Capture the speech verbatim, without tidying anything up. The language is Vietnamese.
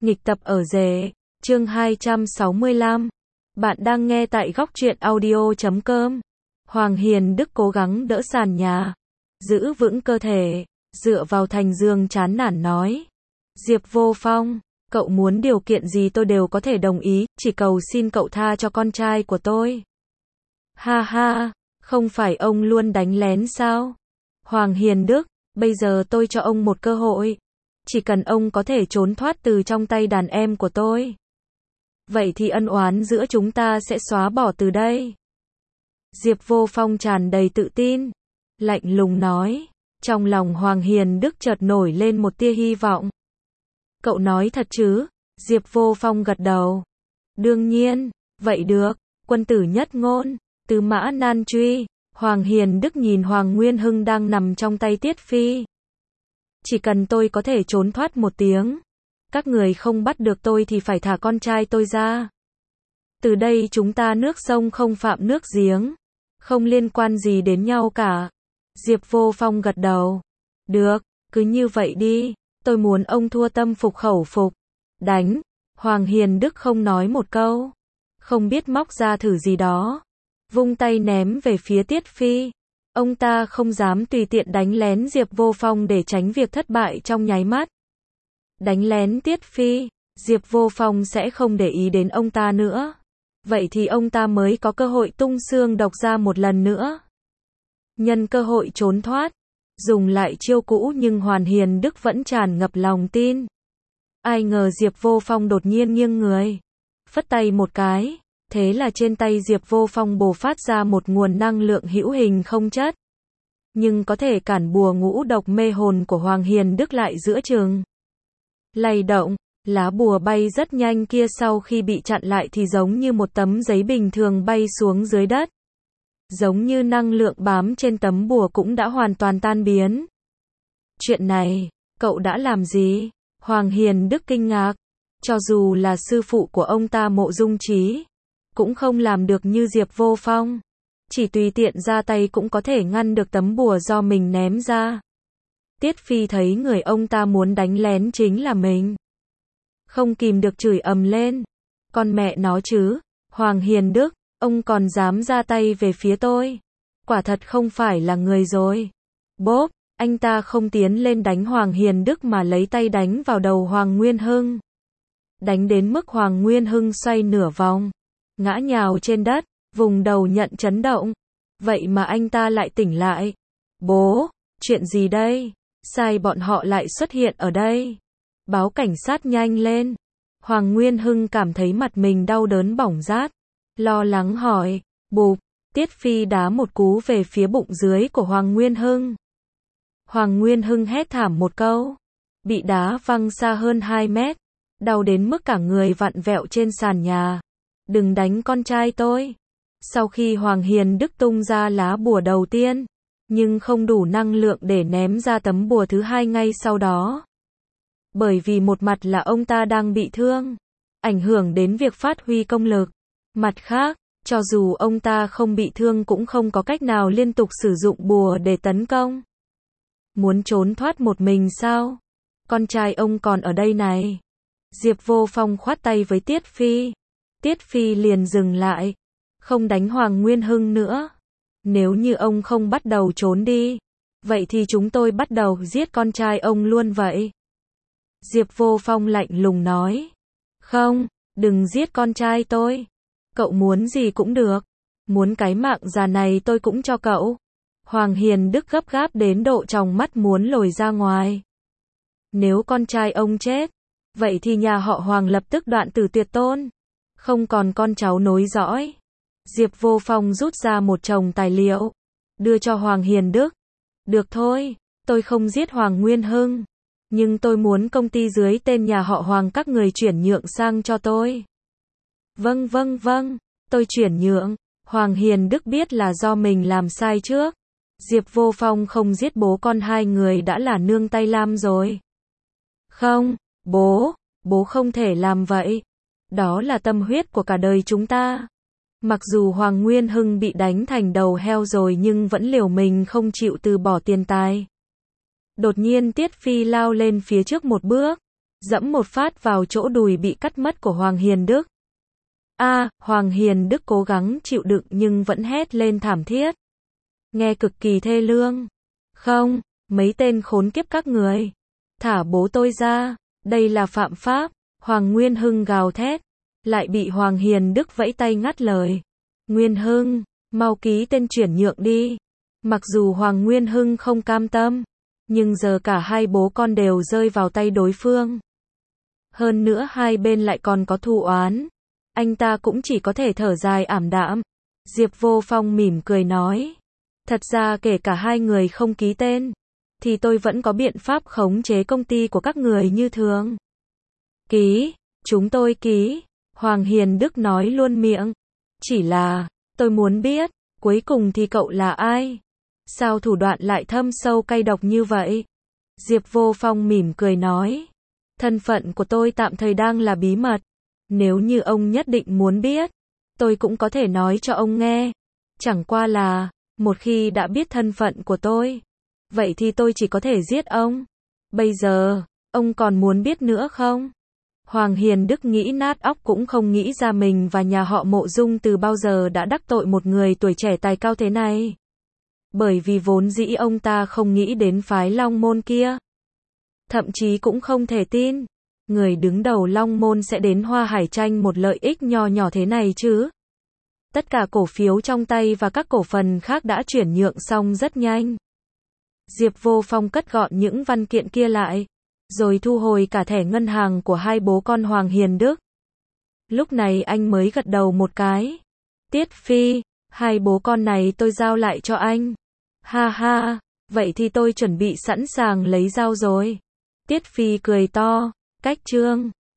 Nghịch tập ở rể, chương hai trăm sáu mươi lăm. Bạn đang nghe tại góc truyện audio chấm com. Hoàng Hiền Đức cố gắng đỡ sàn nhà, giữ vững cơ thể, dựa vào thành giường chán nản nói. Diệp Vô Phong, cậu muốn điều kiện gì tôi đều có thể đồng ý, chỉ cầu xin cậu tha cho con trai của tôi. Ha ha, không phải ông luôn đánh lén sao? Hoàng Hiền Đức, bây giờ tôi cho ông một cơ hội. Chỉ cần ông có thể trốn thoát từ trong tay đàn em của tôi, vậy thì ân oán giữa chúng ta sẽ xóa bỏ từ đây. Diệp Vô Phong tràn đầy tự tin, lạnh lùng nói. Trong lòng Hoàng Hiền Đức chợt nổi lên một tia hy vọng. Cậu nói thật chứ? Diệp Vô Phong gật đầu. Đương nhiên, vậy được, quân tử nhất ngôn, tứ mã nan truy. Hoàng Hiền Đức nhìn Hoàng Nguyên Hưng đang nằm trong tay Tiết Phi. Chỉ cần tôi có thể trốn thoát một tiếng, các người không bắt được tôi thì phải thả con trai tôi ra. Từ đây chúng ta nước sông không phạm nước giếng, không liên quan gì đến nhau cả. Diệp Vô Phong gật đầu. Được, cứ như vậy đi, tôi muốn ông thua tâm phục khẩu phục. Đánh. Hoàng Hiền Đức không nói một câu, không biết móc ra thử gì đó, vung tay ném về phía Tiết Phi. Ông ta không dám tùy tiện đánh lén Diệp Vô Phong để tránh việc thất bại trong nháy mắt. Đánh lén Tiết Phi, Diệp Vô Phong sẽ không để ý đến ông ta nữa. Vậy thì ông ta mới có cơ hội tung xương độc ra một lần nữa. Nhân cơ hội trốn thoát, dùng lại chiêu cũ, nhưng Hoàng Hiền Đức vẫn tràn ngập lòng tin. Ai ngờ Diệp Vô Phong đột nhiên nghiêng người, phất tay một cái. Thế là trên tay Diệp Vô Phong bộc phát ra một nguồn năng lượng hữu hình không chất, nhưng có thể cản bùa ngũ độc mê hồn của Hoàng Hiền Đức lại giữa chừng lay động. Lá bùa bay rất nhanh kia sau khi bị chặn lại thì giống như một tấm giấy bình thường bay xuống dưới đất. Giống như năng lượng bám trên tấm bùa cũng đã hoàn toàn tan biến. Chuyện này, cậu đã làm gì? Hoàng Hiền Đức kinh ngạc. Cho dù là sư phụ của ông ta Mộ Dung Trí, cũng không làm được như Diệp Vô Phong. Chỉ tùy tiện ra tay cũng có thể ngăn được tấm bùa do mình ném ra. Tiết Phi thấy người ông ta muốn đánh lén chính là mình, không kìm được chửi ầm lên. Con mẹ nó chứ, Hoàng Hiền Đức, ông còn dám ra tay về phía tôi. Quả thật không phải là người rồi. Bốp, anh ta không tiến lên đánh Hoàng Hiền Đức mà lấy tay đánh vào đầu Hoàng Nguyên Hưng. Đánh đến mức Hoàng Nguyên Hưng xoay nửa vòng, ngã nhào trên đất, vùng đầu nhận chấn động. Vậy mà anh ta lại tỉnh lại. Bố, chuyện gì đây? Sai bọn họ lại xuất hiện ở đây. Báo cảnh sát nhanh lên. Hoàng Nguyên Hưng cảm thấy mặt mình đau đớn bỏng rát, lo lắng hỏi. Bụp, Tiết Phi đá một cú về phía bụng dưới của Hoàng Nguyên Hưng. Hoàng Nguyên Hưng hét thảm một câu, bị đá văng xa hơn hai mét, đau đến mức cả người vặn vẹo trên sàn nhà. Đừng đánh con trai tôi. Sau khi Hoàng Hiền Đức tung ra lá bùa đầu tiên, nhưng không đủ năng lượng để ném ra tấm bùa thứ hai ngay sau đó. Bởi vì một mặt là ông ta đang bị thương, ảnh hưởng đến việc phát huy công lực. Mặt khác, cho dù ông ta không bị thương cũng không có cách nào liên tục sử dụng bùa để tấn công. Muốn trốn thoát một mình sao? Con trai ông còn ở đây này. Diệp Vô Phong khoát tay với Tiết Phi. Tiết Phi liền dừng lại, không đánh Hoàng Nguyên Hưng nữa. Nếu như ông không bắt đầu trốn đi, vậy thì chúng tôi bắt đầu giết con trai ông luôn vậy. Diệp Vô Phong lạnh lùng nói. Không, đừng giết con trai tôi. Cậu muốn gì cũng được. Muốn cái mạng già này tôi cũng cho cậu. Hoàng Hiền Đức gấp gáp đến độ tròng mắt muốn lồi ra ngoài. Nếu con trai ông chết, vậy thì nhà họ Hoàng lập tức đoạn tử tuyệt tôn, không còn con cháu nối dõi. Diệp Vô Phong rút ra một chồng tài liệu, đưa cho Hoàng Hiền Đức. Được thôi, tôi không giết Hoàng Nguyên Hưng, nhưng tôi muốn công ty dưới tên nhà họ Hoàng các người chuyển nhượng sang cho tôi. Vâng vâng vâng, tôi chuyển nhượng. Hoàng Hiền Đức biết là do mình làm sai trước. Diệp Vô Phong không giết bố con hai người đã là nương tay lam rồi. Không, bố, bố không thể làm vậy. Đó là tâm huyết của cả đời chúng ta. Mặc dù Hoàng Nguyên Hưng bị đánh thành đầu heo rồi nhưng vẫn liều mình không chịu từ bỏ tiền tài. Đột nhiên Tiết Phi lao lên phía trước một bước. dẫm một phát vào chỗ đùi bị cắt mất của Hoàng Hiền Đức. A, Hoàng Hiền Đức cố gắng chịu đựng nhưng vẫn hét lên thảm thiết. Nghe cực kỳ thê lương. Không, mấy tên khốn kiếp các người. Thả bố tôi ra, đây là phạm pháp. Hoàng Nguyên Hưng gào thét, lại bị Hoàng Hiền Đức vẫy tay ngắt lời. Nguyên Hưng, mau ký tên chuyển nhượng đi. Mặc dù Hoàng Nguyên Hưng không cam tâm, nhưng giờ cả hai bố con đều rơi vào tay đối phương. Hơn nữa hai bên lại còn có thù oán. Anh ta cũng chỉ có thể thở dài ảm đạm. Diệp Vô Phong mỉm cười nói. Thật ra kể cả hai người không ký tên, thì tôi vẫn có biện pháp khống chế công ty của các người như thường. Ký, chúng tôi ký. Hoàng Hiền Đức nói luôn miệng. Chỉ là, tôi muốn biết, cuối cùng thì cậu là ai? Sao thủ đoạn lại thâm sâu cay độc như vậy? Diệp Vô Phong mỉm cười nói. Thân phận của tôi tạm thời đang là bí mật. Nếu như ông nhất định muốn biết, tôi cũng có thể nói cho ông nghe. Chẳng qua là, một khi đã biết thân phận của tôi, vậy thì tôi chỉ có thể giết ông. Bây giờ, ông còn muốn biết nữa không? Hoàng Hiền Đức nghĩ nát óc cũng không nghĩ ra mình và nhà họ Mộ Dung từ bao giờ đã đắc tội một người tuổi trẻ tài cao thế này. Bởi vì vốn dĩ ông ta không nghĩ đến phái Long Môn kia. Thậm chí cũng không thể tin, người đứng đầu Long Môn sẽ đến Hoa Hải tranh một lợi ích nho nhỏ thế này chứ. Tất cả cổ phiếu trong tay và các cổ phần khác đã chuyển nhượng xong rất nhanh. Diệp Vô Phong cất gọn những văn kiện kia lại, rồi thu hồi cả thẻ ngân hàng của hai bố con Hoàng Hiền Đức. Lúc này anh mới gật đầu một cái. Tiết Phi, hai bố con này tôi giao lại cho anh. Ha ha, vậy thì tôi chuẩn bị sẵn sàng lấy dao rồi. Tiết Phi cười to, cách chương.